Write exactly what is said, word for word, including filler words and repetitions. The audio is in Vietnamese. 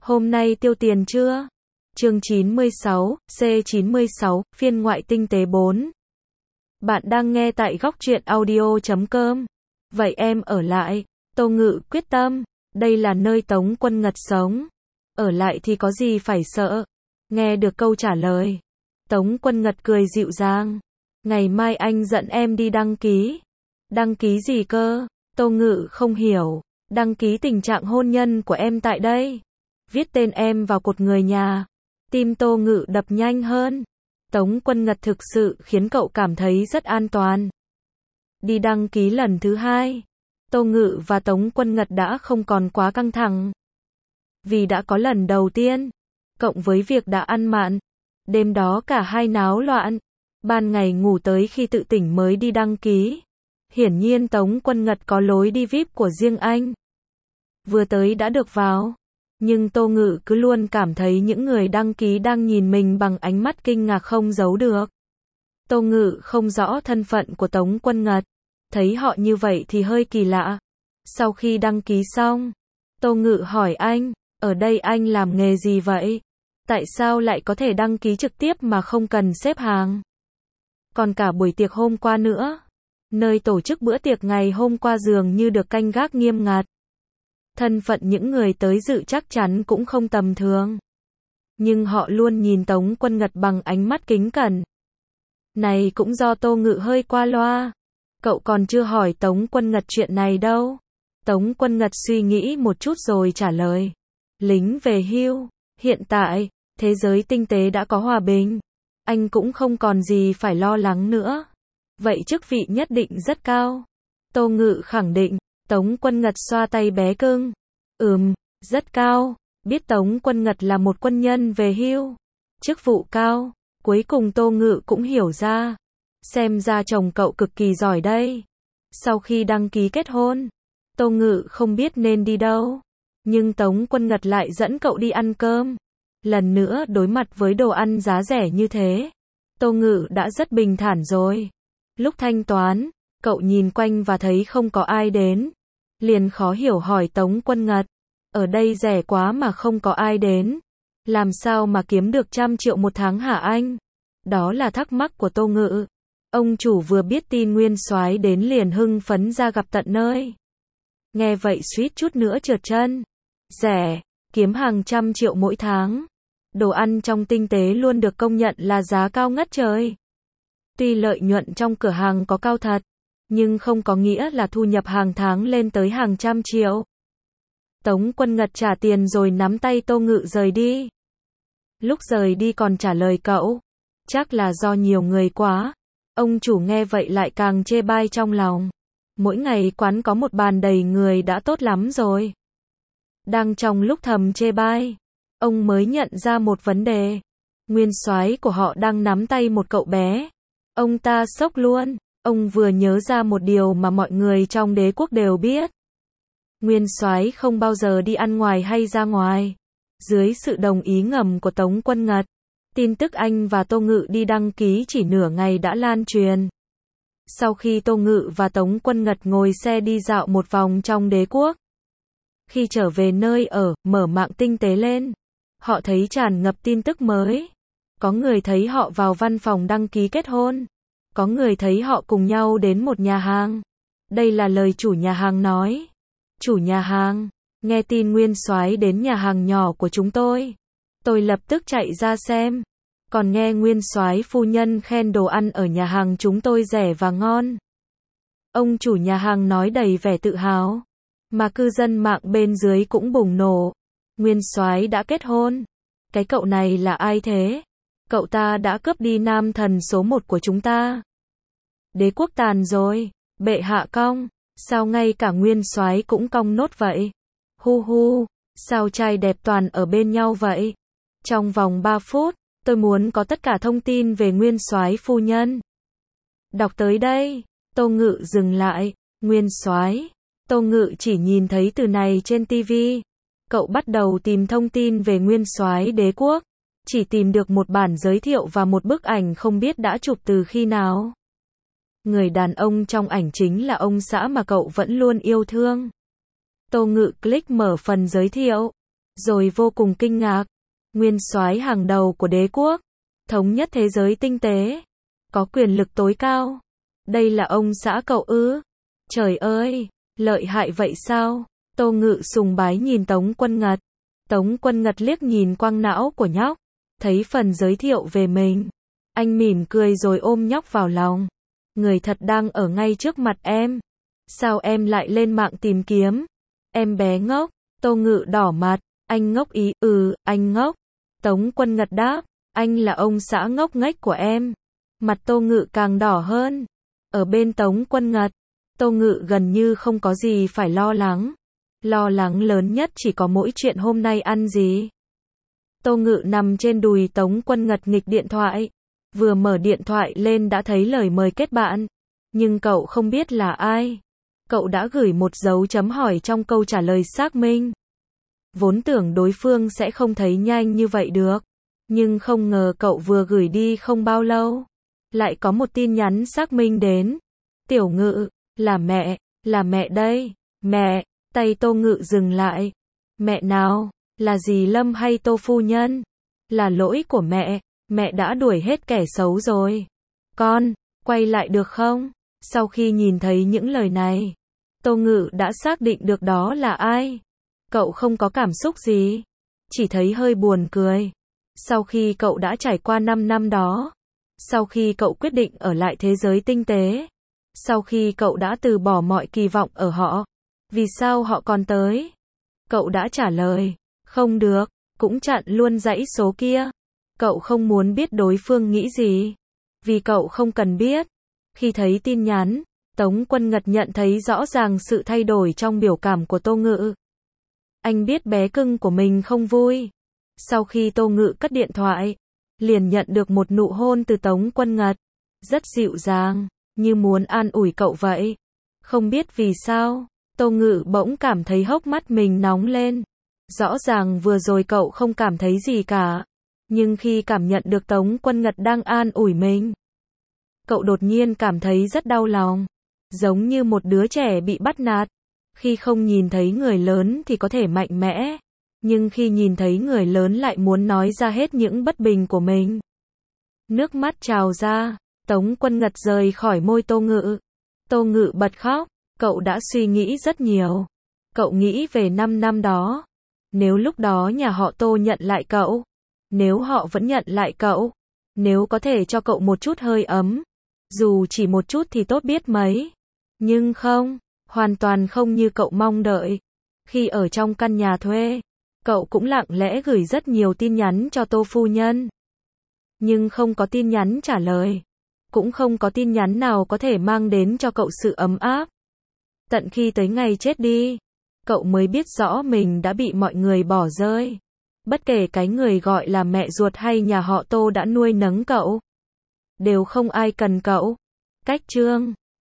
Hôm nay tiêu tiền chưa? Chương chín mươi sáu, C chín mươi sáu, phiên ngoại tinh tế bốn. Bạn đang nghe tại góc truyện audio chấm com. Vậy em ở lại. Tô Ngự quyết tâm. Đây là nơi Tống Quân Ngật sống. Ở lại thì có gì phải sợ. Nghe được câu trả lời, Tống Quân Ngật cười dịu dàng. Ngày mai anh dẫn em đi đăng ký. Đăng ký gì cơ? Tô Ngự không hiểu. Đăng ký tình trạng hôn nhân của em tại đây. Viết tên em vào cột người nhà. Tim Tô Ngự đập nhanh hơn. Tống Quân Ngật thực sự khiến cậu cảm thấy rất an toàn. Đi đăng ký lần thứ hai, Tô Ngự và Tống Quân Ngật đã không còn quá căng thẳng. Vì đã có lần đầu tiên, cộng với việc đã ăn mặn, đêm đó cả hai náo loạn. Ban ngày ngủ tới khi tự tỉnh mới đi đăng ký. Hiển nhiên Tống Quân Ngật có lối đi vi ai pi của riêng anh. Vừa tới đã được vào. Nhưng Tô Ngự cứ luôn cảm thấy những người đăng ký đang nhìn mình bằng ánh mắt kinh ngạc không giấu được. Tô Ngự không rõ thân phận của Tống Quân Ngật. Thấy họ như vậy thì hơi kỳ lạ. Sau khi đăng ký xong, Tô Ngự hỏi anh, ở đây anh làm nghề gì vậy? Tại sao lại có thể đăng ký trực tiếp mà không cần xếp hàng? Còn cả buổi tiệc hôm qua nữa. Nơi tổ chức bữa tiệc ngày hôm qua dường như được canh gác nghiêm ngặt. Thân phận những người tới dự chắc chắn cũng không tầm thường. Nhưng họ luôn nhìn Tống Quân Ngật bằng ánh mắt kính cẩn. Này cũng do Tô Ngự hơi qua loa. Cậu còn chưa hỏi Tống Quân Ngật chuyện này đâu. Tống Quân Ngật suy nghĩ một chút rồi trả lời. Lính về hưu. Hiện tại, thế giới tinh tế đã có hòa bình. Anh cũng không còn gì phải lo lắng nữa. Vậy chức vị nhất định rất cao. Tô Ngự khẳng định. Tống Quân Ngật xoa tay bé cưng. Ừm, rất cao. Biết Tống Quân Ngật là một quân nhân về hưu. Chức vụ cao. Cuối cùng Tô Ngự cũng hiểu ra. Xem ra chồng cậu cực kỳ giỏi đây. Sau khi đăng ký kết hôn, Tô Ngự không biết nên đi đâu. Nhưng Tống Quân Ngật lại dẫn cậu đi ăn cơm. Lần nữa đối mặt với đồ ăn giá rẻ như thế, Tô Ngự đã rất bình thản rồi. Lúc thanh toán, cậu nhìn quanh và thấy không có ai đến. Liền khó hiểu hỏi Tống Quân Ngật. Ở đây rẻ quá mà không có ai đến. Làm sao mà kiếm được trăm triệu một tháng hả anh? Đó là thắc mắc của Tô Ngự. Ông chủ vừa biết tin Nguyên Soái đến liền hưng phấn ra gặp tận nơi. Nghe vậy suýt chút nữa trượt chân. Rẻ, kiếm hàng trăm triệu mỗi tháng. Đồ ăn trong tinh tế luôn được công nhận là giá cao ngất trời. Tuy lợi nhuận trong cửa hàng có cao thật, nhưng không có nghĩa là thu nhập hàng tháng lên tới hàng trăm triệu. Tống Quân Ngật trả tiền rồi nắm tay Tô Ngự rời đi. Lúc rời đi còn trả lời cậu. Chắc là do nhiều người quá. Ông chủ nghe vậy lại càng chê bai trong lòng. Mỗi ngày quán có một bàn đầy người đã tốt lắm rồi. Đang trong lúc thầm chê bai, ông mới nhận ra một vấn đề. Nguyên soái của họ đang nắm tay một cậu bé. Ông ta sốc luôn. Ông vừa nhớ ra một điều mà mọi người trong đế quốc đều biết. Nguyên soái không bao giờ đi ăn ngoài hay ra ngoài. Dưới sự đồng ý ngầm của Tống Quân Ngật, tin tức anh và Tô Ngự đi đăng ký chỉ nửa ngày đã lan truyền. Sau khi Tô Ngự và Tống Quân Ngật ngồi xe đi dạo một vòng trong đế quốc, khi trở về nơi ở, mở mạng tinh tế lên, họ thấy tràn ngập tin tức mới. Có người thấy họ vào văn phòng đăng ký kết hôn. Có người thấy họ cùng nhau đến một nhà hàng. Đây là lời chủ nhà hàng nói. Chủ nhà hàng, nghe tin Nguyên Soái đến nhà hàng nhỏ của chúng tôi. Tôi lập tức chạy ra xem. Còn nghe Nguyên Soái phu nhân khen đồ ăn ở nhà hàng chúng tôi rẻ và ngon. Ông chủ nhà hàng nói đầy vẻ tự hào. Mà cư dân mạng bên dưới cũng bùng nổ. Nguyên Soái đã kết hôn. Cái cậu này là ai thế? Cậu ta đã cướp đi nam thần số một của chúng ta. Đế quốc tàn rồi. Bệ hạ cong. Sao ngay cả Nguyên Soái cũng cong nốt vậy? Hu hu. Sao trai đẹp toàn ở bên nhau vậy? Trong vòng ba phút, tôi muốn có tất cả thông tin về Nguyên Soái phu nhân. Đọc tới đây, Tô Ngự dừng lại. Nguyên Soái. Tô Ngự chỉ nhìn thấy từ này trên ti vi. Cậu bắt đầu tìm thông tin về Nguyên Soái đế quốc. Chỉ tìm được một bản giới thiệu và một bức ảnh không biết đã chụp từ khi nào. Người đàn ông trong ảnh chính là ông xã mà cậu vẫn luôn yêu thương. Tô Ngự click mở phần giới thiệu. rồi vô cùng kinh ngạc. Nguyên soái hàng đầu của đế quốc, thống nhất thế giới tinh tế, có quyền lực tối cao. Đây là ông xã cậu ư? Trời ơi, lợi hại vậy sao? Tô Ngự sùng bái nhìn Tống Quân Ngật. Tống Quân Ngật liếc nhìn quang não của nhóc, thấy phần giới thiệu về mình. Anh mỉm cười rồi ôm nhóc vào lòng. Người thật đang ở ngay trước mặt em. Sao em lại lên mạng tìm kiếm? Em bé ngốc. Tô Ngự đỏ mặt. Anh ngốc ý? Ừ, anh ngốc. Tống Quân Ngật đáp. Anh là ông xã ngốc nghếch của em. Mặt Tô Ngự càng đỏ hơn. Ở bên Tống Quân Ngật, Tô Ngự gần như không có gì phải lo lắng. Lo lắng lớn nhất chỉ có mỗi chuyện hôm nay ăn gì. Tô Ngự nằm trên đùi Tống Quân Ngật nghịch điện thoại. Vừa mở điện thoại lên đã thấy lời mời kết bạn. Nhưng cậu không biết là ai. Cậu đã gửi một dấu chấm hỏi trong câu trả lời xác minh. Vốn tưởng đối phương sẽ không thấy nhanh như vậy được. Nhưng không ngờ cậu vừa gửi đi không bao lâu. Lại có một tin nhắn xác minh đến. Tiểu Ngự, là mẹ, là mẹ đây. Mẹ, tay Tô Ngự dừng lại. Mẹ nào, là dì Lâm hay Tô phu nhân? Là lỗi của mẹ, mẹ đã đuổi hết kẻ xấu rồi. Con, quay lại được không? Sau khi nhìn thấy những lời này, Tô Ngự đã xác định được đó là ai. Cậu không có cảm xúc gì, chỉ thấy hơi buồn cười. Sau khi cậu đã trải qua năm năm đó, sau khi cậu quyết định ở lại thế giới tinh tế, sau khi cậu đã từ bỏ mọi kỳ vọng ở họ, vì sao họ còn tới? Cậu đã trả lời, không được, cũng chặn luôn dãy số kia. Cậu không muốn biết đối phương nghĩ gì, vì cậu không cần biết. Khi thấy tin nhắn, Tống Quân Ngật nhận thấy rõ ràng sự thay đổi trong biểu cảm của Tô Ngự. Anh biết bé cưng của mình không vui. Sau khi Tô Ngự cất điện thoại, liền nhận được một nụ hôn từ Tống Quân Ngật. Rất dịu dàng, như muốn an ủi cậu vậy. Không biết vì sao, Tô Ngự bỗng cảm thấy hốc mắt mình nóng lên. Rõ ràng vừa rồi cậu không cảm thấy gì cả. Nhưng khi cảm nhận được Tống Quân Ngật đang an ủi mình, cậu đột nhiên cảm thấy rất đau lòng. Giống như một đứa trẻ bị bắt nạt. Khi không nhìn thấy người lớn thì có thể mạnh mẽ. Nhưng khi nhìn thấy người lớn lại muốn nói ra hết những bất bình của mình. Nước mắt trào ra, Tống Quân Ngật rời khỏi môi Tô Ngự. Tô Ngự bật khóc, cậu đã suy nghĩ rất nhiều. Cậu nghĩ về năm năm đó. Nếu lúc đó nhà họ Tô nhận lại cậu, nếu họ vẫn nhận lại cậu, nếu có thể cho cậu một chút hơi ấm, dù chỉ một chút thì tốt biết mấy. Nhưng không, hoàn toàn không như cậu mong đợi. Khi ở trong căn nhà thuê, cậu cũng lặng lẽ gửi rất nhiều tin nhắn cho Tô phu nhân. Nhưng không có tin nhắn trả lời. Cũng không có tin nhắn nào có thể mang đến cho cậu sự ấm áp. Tận khi tới ngày chết đi, cậu mới biết rõ mình đã bị mọi người bỏ rơi. Bất kể cái người gọi là mẹ ruột hay nhà họ Tô đã nuôi nấng cậu, đều không ai cần cậu. Cách chương